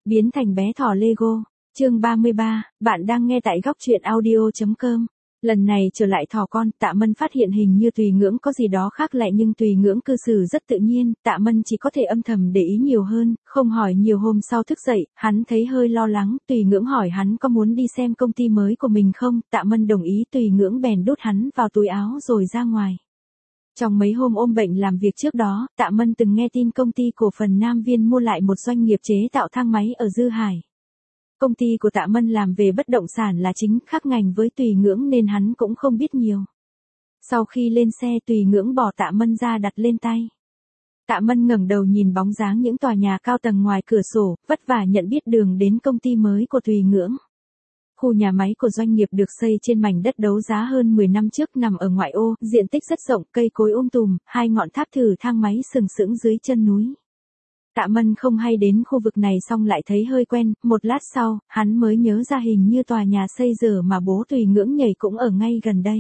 Biến thành bé thỏ Lego. Chương 33, bạn đang nghe tại góc truyện audio.com. Lần này trở lại thỏ con, Tạ Mân phát hiện hình như Tùy Ngưỡng có gì đó khác lại nhưng Tùy Ngưỡng cư xử rất tự nhiên, Tạ Mân chỉ có thể âm thầm để ý nhiều hơn, không hỏi nhiều. Hôm sau thức dậy, hắn thấy hơi lo lắng, Tùy Ngưỡng hỏi hắn có muốn đi xem công ty mới của mình không, Tạ Mân đồng ý, Tùy Ngưỡng bèn đút hắn vào túi áo rồi ra ngoài. Trong mấy hôm ôm bệnh làm việc trước đó, Tạ Mân từng nghe tin công ty cổ phần Nam Viên mua lại một doanh nghiệp chế tạo thang máy ở Dư Hải. Công ty của Tạ Mân làm về bất động sản là chính, khác ngành với Tùy Ngưỡng nên hắn cũng không biết nhiều. Sau khi lên xe, Tùy Ngưỡng bỏ Tạ Mân ra đặt lên tay. Tạ Mân ngẩng đầu nhìn bóng dáng những tòa nhà cao tầng ngoài cửa sổ, vất vả nhận biết đường đến công ty mới của Tùy Ngưỡng. Khu nhà máy của doanh nghiệp được xây trên mảnh đất đấu giá hơn 10 năm trước, nằm ở ngoại ô, diện tích rất rộng, cây cối tùm, hai ngọn tháp thử thang máy sừng sững dưới chân núi. Tạ Mân không hay đến khu vực này xong lại thấy hơi quen, một lát sau, hắn mới nhớ ra hình như tòa nhà xây giờ mà bố Tùy Ngưỡng nhảy cũng ở ngay gần đây.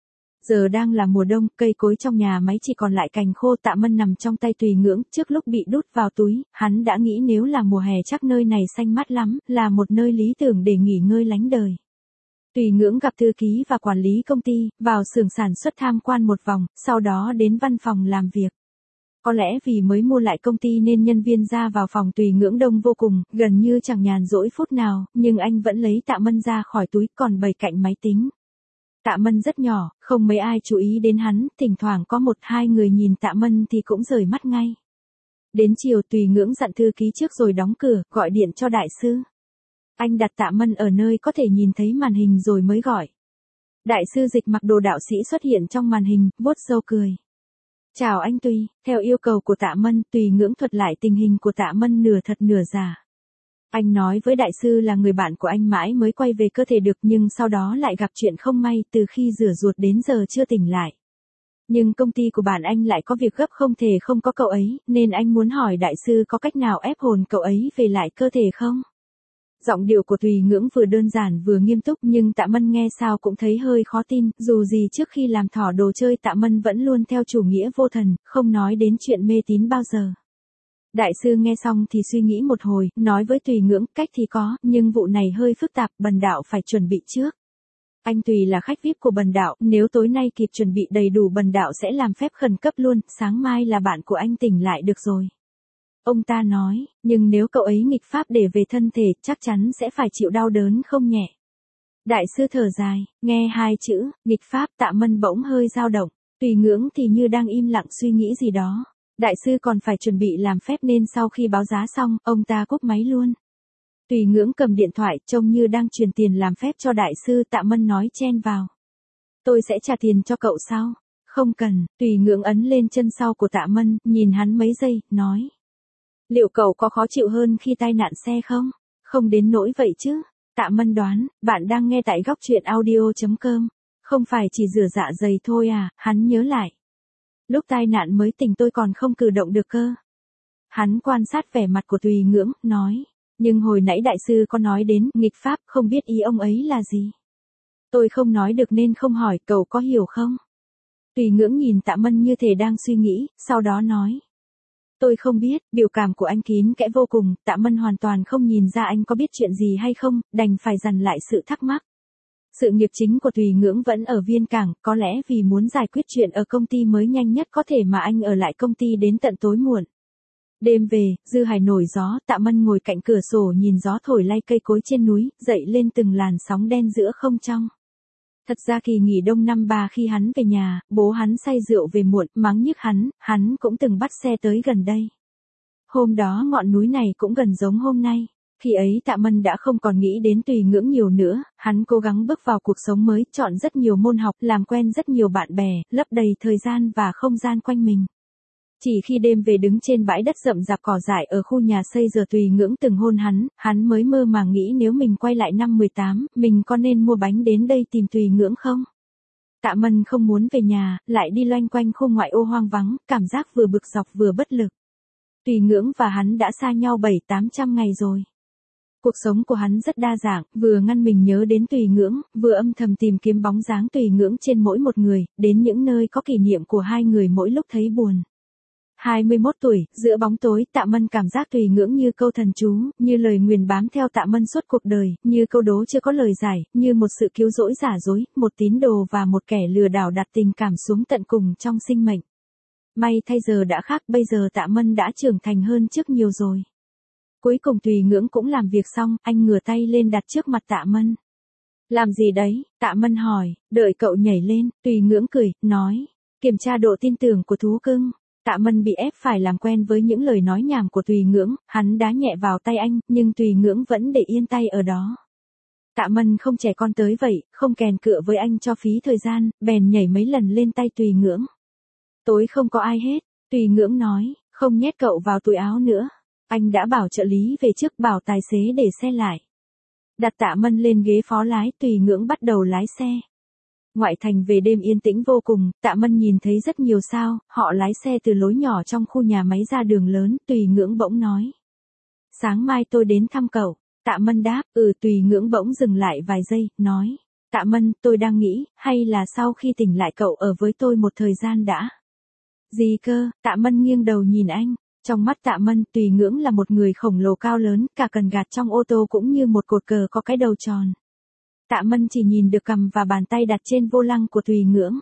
Giờ đang là mùa đông, cây cối trong nhà máy chỉ còn lại cành khô. Tạ Mân nằm trong tay Tùy Ngưỡng, trước lúc bị đút vào túi, hắn đã nghĩ nếu là mùa hè chắc nơi này xanh mát lắm, là một nơi lý tưởng để nghỉ ngơi lánh đời. Tùy Ngưỡng gặp thư ký và quản lý công ty, vào xưởng sản xuất tham quan một vòng, sau đó đến văn phòng làm việc. Có lẽ vì mới mua lại công ty nên nhân viên ra vào phòng Tùy Ngưỡng đông vô cùng, gần như chẳng nhàn rỗi phút nào, nhưng anh vẫn lấy Tạ Mân ra khỏi túi còn bày cạnh máy tính. Tạ Mân rất nhỏ, không mấy ai chú ý đến hắn, thỉnh thoảng có một hai người nhìn Tạ Mân thì cũng rời mắt ngay. Đến chiều Tùy Ngưỡng dặn thư ký trước rồi đóng cửa, gọi điện cho đại sư. Anh đặt Tạ Mân ở nơi có thể nhìn thấy màn hình rồi mới gọi. Đại sư Dịch mặc đồ đạo sĩ xuất hiện trong màn hình, vuốt râu cười. Chào anh Tùy, theo yêu cầu của Tạ Mân, Tùy Ngưỡng thuật lại tình hình của Tạ Mân nửa thật nửa giả. Anh nói với đại sư là người bạn của anh mãi mới quay về cơ thể được nhưng sau đó lại gặp chuyện không may, từ khi rửa ruột đến giờ chưa tỉnh lại. Nhưng công ty của bạn anh lại có việc gấp không thể không có cậu ấy, nên anh muốn hỏi đại sư có cách nào ép hồn cậu ấy về lại cơ thể không? Giọng điệu của Tùy Ngưỡng vừa đơn giản vừa nghiêm túc nhưng Tạ Mân nghe sao cũng thấy hơi khó tin, dù gì trước khi làm thỏ đồ chơi Tạ Mân vẫn luôn theo chủ nghĩa vô thần, không nói đến chuyện mê tín bao giờ. Đại sư nghe xong thì suy nghĩ một hồi, nói với Tùy Ngưỡng, cách thì có, nhưng vụ này hơi phức tạp, Bần đạo phải chuẩn bị trước. Anh Tùy là khách VIP của Bần đạo, nếu tối nay kịp chuẩn bị đầy đủ Bần đạo sẽ làm phép khẩn cấp luôn, sáng mai là bạn của anh tỉnh lại được rồi. Ông ta nói, nhưng nếu cậu ấy nghịch pháp để về thân thể, chắc chắn sẽ phải chịu đau đớn không nhẹ. Đại sư thở dài, nghe hai chữ, nghịch pháp, Tạ Mân bỗng hơi dao động, Tùy Ngưỡng thì như đang im lặng suy nghĩ gì đó. Đại sư còn phải chuẩn bị làm phép nên sau khi báo giá xong, ông ta cúp máy luôn. Tùy Ngưỡng cầm điện thoại, trông như đang truyền tiền làm phép cho đại sư. Tạ Mân nói chen vào. Tôi sẽ trả tiền cho cậu sau. Không cần, Tùy Ngưỡng ấn lên chân sau của Tạ Mân, nhìn hắn mấy giây, nói. Liệu cậu có khó chịu hơn khi tai nạn xe không? Không đến nỗi vậy chứ. Tạ Mân đoán, bạn đang nghe tại góc truyện audio.com. Không phải chỉ rửa dạ dày thôi à, hắn nhớ lại. Lúc tai nạn mới tỉnh tôi còn không cử động được cơ. Hắn quan sát vẻ mặt của Tùy Ngưỡng, nói. Nhưng hồi nãy đại sư có nói đến nghịch pháp, không biết ý ông ấy là gì. Tôi không nói được nên không hỏi, cậu có hiểu không? Tùy Ngưỡng nhìn Tạ Mân như thể đang suy nghĩ, sau đó nói. Tôi không biết, biểu cảm của anh kín kẽ vô cùng, Tạ Mân hoàn toàn không nhìn ra anh có biết chuyện gì hay không, đành phải dằn lại sự thắc mắc. Sự nghiệp chính của Tùy Ngưỡng vẫn ở Viên Cảng, có lẽ vì muốn giải quyết chuyện ở công ty mới nhanh nhất có thể mà anh ở lại công ty đến tận tối muộn. Đêm về, Dư Hải nổi gió, Tạ Mân ngồi cạnh cửa sổ nhìn gió thổi lay cây cối trên núi, dậy lên từng làn sóng đen giữa không trong. Thật ra kỳ nghỉ đông năm 3 khi hắn về nhà, bố hắn say rượu về muộn, mắng nhức hắn cũng từng bắt xe tới gần đây. Hôm đó ngọn núi này cũng gần giống hôm nay. Khi ấy Tạ Mân đã không còn nghĩ đến Tùy Ngưỡng nhiều nữa, hắn cố gắng bước vào cuộc sống mới, chọn rất nhiều môn học, làm quen rất nhiều bạn bè, lấp đầy thời gian và không gian quanh mình. Chỉ khi đêm về đứng trên bãi đất rậm rạp cỏ dại ở khu nhà xây giờ Tùy Ngưỡng từng hôn hắn mới mơ màng nghĩ nếu mình quay lại năm 18, mình có nên mua bánh đến đây tìm Tùy Ngưỡng không? Tạ Mân không muốn về nhà, lại đi loanh quanh khu ngoại ô hoang vắng, cảm giác vừa bực dọc vừa bất lực. Tùy Ngưỡng và hắn đã xa nhau 700-800 ngày rồi. Cuộc sống của hắn rất đa dạng, vừa ngăn mình nhớ đến Tùy Ngưỡng, vừa âm thầm tìm kiếm bóng dáng Tùy Ngưỡng trên mỗi một người, đến những nơi có kỷ niệm của hai người mỗi lúc thấy buồn. 21 tuổi, giữa bóng tối, Tạ Mân cảm giác Tùy Ngưỡng như câu thần chú, như lời nguyền bám theo Tạ Mân suốt cuộc đời, như câu đố chưa có lời giải, như một sự cứu rỗi giả dối, một tín đồ và một kẻ lừa đảo đặt tình cảm xuống tận cùng trong sinh mệnh. May thay giờ đã khác, bây giờ Tạ Mân đã trưởng thành hơn trước nhiều rồi. Cuối cùng Tùy Ngưỡng cũng làm việc xong, anh ngửa tay lên đặt trước mặt Tạ Mân. Làm gì đấy? Tạ Mân hỏi, đợi cậu nhảy lên, Tùy Ngưỡng cười, nói, kiểm tra độ tin tưởng của thú cưng. Tạ Mân bị ép phải làm quen với những lời nói nhảm của Tùy Ngưỡng, hắn đá nhẹ vào tay anh, nhưng Tùy Ngưỡng vẫn để yên tay ở đó. Tạ Mân không trẻ con tới vậy, không kèn cựa với anh cho phí thời gian, bèn nhảy mấy lần lên tay Tùy Ngưỡng. Tối không có ai hết, Tùy Ngưỡng nói, không nhét cậu vào túi áo nữa. Anh đã bảo trợ lý về trước, bảo tài xế để xe lại. Đặt Tạ Mân lên ghế phó lái, Tùy Ngưỡng bắt đầu lái xe. Ngoại thành về đêm yên tĩnh vô cùng, Tạ Mân nhìn thấy rất nhiều sao, họ lái xe từ lối nhỏ trong khu nhà máy ra đường lớn, Tùy Ngưỡng bỗng nói. Sáng mai tôi đến thăm cậu. Tạ Mân đáp, Tùy Ngưỡng bỗng dừng lại vài giây, nói. Tạ Mân, tôi đang nghĩ, hay là sau khi tỉnh lại cậu ở với tôi một thời gian đã. Gì cơ? Tạ Mân nghiêng đầu nhìn anh. Trong mắt Tạ Mân, Tùy Ngưỡng là một người khổng lồ cao lớn, cả cần gạt trong ô tô cũng như một cột cờ có cái đầu tròn. Tạ Mân chỉ nhìn được cằm và bàn tay đặt trên vô lăng của Tùy Ngưỡng.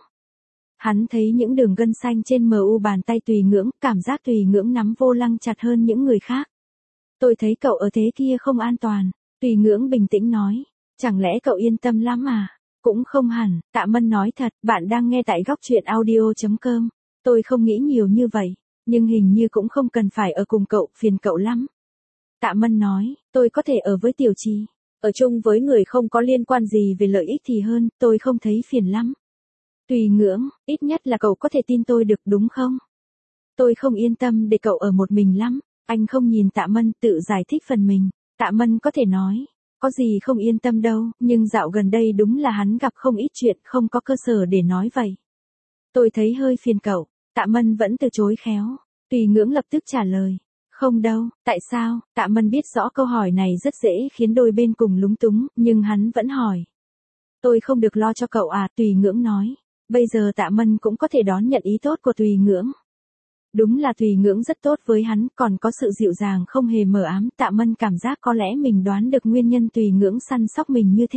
Hắn thấy những đường gân xanh trên mu bàn tay Tùy Ngưỡng, cảm giác Tùy Ngưỡng nắm vô lăng chặt hơn những người khác. Tôi thấy cậu ở thế kia không an toàn. Tùy Ngưỡng bình tĩnh nói. Chẳng lẽ cậu yên tâm lắm à? Cũng không hẳn, Tạ Mân nói thật, bạn đang nghe tại góc truyện audio.com. Tôi không nghĩ nhiều như vậy, nhưng hình như cũng không cần phải ở cùng cậu, phiền cậu lắm. Tạ Mân nói, tôi có thể ở với Tiểu Trì. Ở chung với người không có liên quan gì về lợi ích thì hơn, tôi không thấy phiền lắm. Tùy Ngưỡng, ít nhất là cậu có thể tin tôi được đúng không? Tôi không yên tâm để cậu ở một mình lắm. Anh không nhìn Tạ Mân, tự giải thích phần mình. Tạ Mân có thể nói, có gì không yên tâm đâu, nhưng dạo gần đây đúng là hắn gặp không ít chuyện, không có cơ sở để nói vậy. Tôi thấy hơi phiền cậu. Tạ Mân vẫn từ chối khéo. Tùy Ngưỡng lập tức trả lời. Không đâu, tại sao? Tạ Mân biết rõ câu hỏi này rất dễ khiến đôi bên cùng lúng túng, nhưng hắn vẫn hỏi. Tôi không được lo cho cậu à? Tùy Ngưỡng nói. Bây giờ Tạ Mân cũng có thể đón nhận ý tốt của Tùy Ngưỡng. Đúng là Tùy Ngưỡng rất tốt với hắn, còn có sự dịu dàng không hề mờ ám. Tạ Mân cảm giác có lẽ mình đoán được nguyên nhân Tùy Ngưỡng săn sóc mình như thế.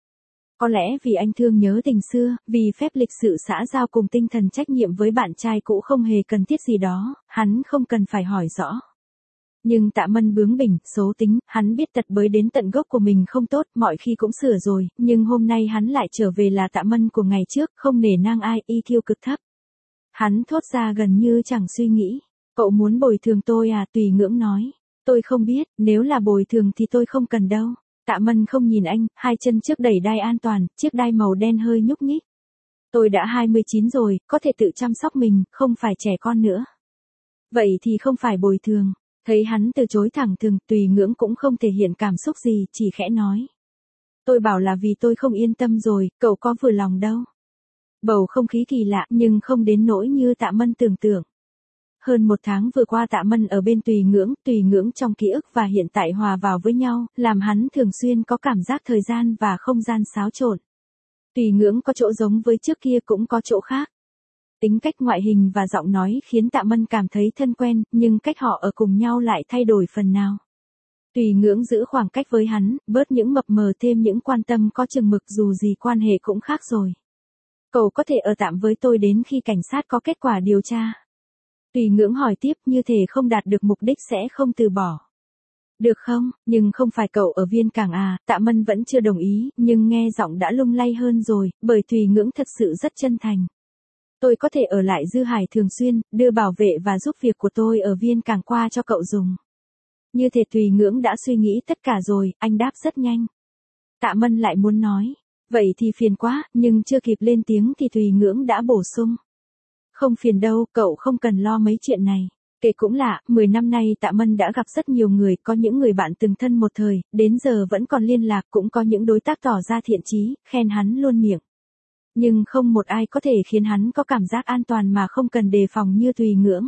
Có lẽ vì anh thương nhớ tình xưa, vì phép lịch sự xã giao cùng tinh thần trách nhiệm với bạn trai cũ không hề cần thiết gì đó, hắn không cần phải hỏi rõ. Nhưng Tạ Mân bướng bỉnh, xấu tính, hắn biết tật bới đến tận gốc của mình không tốt, mọi khi cũng sửa rồi, nhưng hôm nay hắn lại trở về là Tạ Mân của ngày trước, không nể nang ai, EQ cực thấp. Hắn thốt ra gần như chẳng suy nghĩ. Cậu muốn bồi thường tôi à? Tùy Ngưỡng nói. Tôi không biết, nếu là bồi thường thì tôi không cần đâu. Tạ Mân không nhìn anh, hai chân trước đẩy đai an toàn, chiếc đai màu đen hơi nhúc nhích. Tôi đã 29 rồi, có thể tự chăm sóc mình, không phải trẻ con nữa. Vậy thì không phải bồi thường. Thấy hắn từ chối thẳng thừng, Tùy Ngưỡng cũng không thể hiện cảm xúc gì, chỉ khẽ nói. Tôi bảo là vì tôi không yên tâm rồi, cậu có vừa lòng đâu. Bầu không khí kỳ lạ, nhưng không đến nỗi như Tạ Mân tưởng tượng. Hơn một tháng vừa qua Tạ Mân ở bên Tùy Ngưỡng trong ký ức và hiện tại hòa vào với nhau, làm hắn thường xuyên có cảm giác thời gian và không gian xáo trộn. Tùy Ngưỡng có chỗ giống với trước kia cũng có chỗ khác. Tính cách, ngoại hình và giọng nói khiến Tạ Mân cảm thấy thân quen, nhưng cách họ ở cùng nhau lại thay đổi phần nào. Tùy Ngưỡng giữ khoảng cách với hắn, bớt những mập mờ, thêm những quan tâm có chừng mực, dù gì quan hệ cũng khác rồi. Cậu có thể ở tạm với tôi đến khi cảnh sát có kết quả điều tra. Tùy Ngưỡng hỏi tiếp, như thể không đạt được mục đích sẽ không từ bỏ. Được không, nhưng không phải cậu ở Viên Cảng à? Tạ Mân vẫn chưa đồng ý, nhưng nghe giọng đã lung lay hơn rồi, bởi Tùy Ngưỡng thật sự rất chân thành. Tôi có thể ở lại Dư Hải thường xuyên, đưa bảo vệ và giúp việc của tôi ở Viên Cảng qua cho cậu dùng. Như thể Tùy Ngưỡng đã suy nghĩ tất cả rồi, anh đáp rất nhanh. Tạ Mân lại muốn nói. Vậy thì phiền quá, nhưng chưa kịp lên tiếng thì Tùy Ngưỡng đã bổ sung. Không phiền đâu, cậu không cần lo mấy chuyện này. Kể cũng lạ, 10 năm nay Tạ Mân đã gặp rất nhiều người, có những người bạn từng thân một thời, đến giờ vẫn còn liên lạc, cũng có những đối tác tỏ ra thiện chí, khen hắn luôn miệng. Nhưng không một ai có thể khiến hắn có cảm giác an toàn mà không cần đề phòng như Tùy Ngưỡng.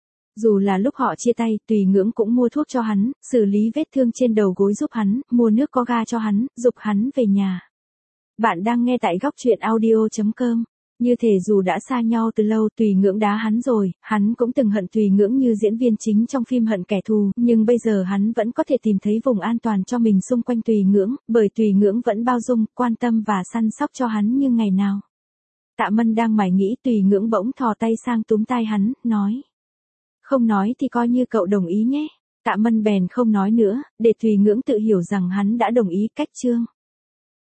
Dù là lúc họ chia tay, Tùy Ngưỡng cũng mua thuốc cho hắn, xử lý vết thương trên đầu gối giúp hắn, mua nước có ga cho hắn, giục hắn về nhà. Bạn đang nghe tại góc truyện audio.com. Như thể dù đã xa nhau từ lâu, Tùy Ngưỡng đá hắn rồi, hắn cũng từng hận Tùy Ngưỡng như diễn viên chính trong phim hận kẻ thù, nhưng bây giờ hắn vẫn có thể tìm thấy vùng an toàn cho mình xung quanh Tùy Ngưỡng, bởi Tùy Ngưỡng vẫn bao dung, quan tâm và săn sóc cho hắn như ngày nào. Tạ Mân đang mải nghĩ, Tùy Ngưỡng bỗng thò tay sang túm tai hắn, nói. Không nói thì coi như cậu đồng ý nhé. Tạ Mân bèn không nói nữa, để Tùy Ngưỡng tự hiểu rằng hắn đã đồng ý. Cách chương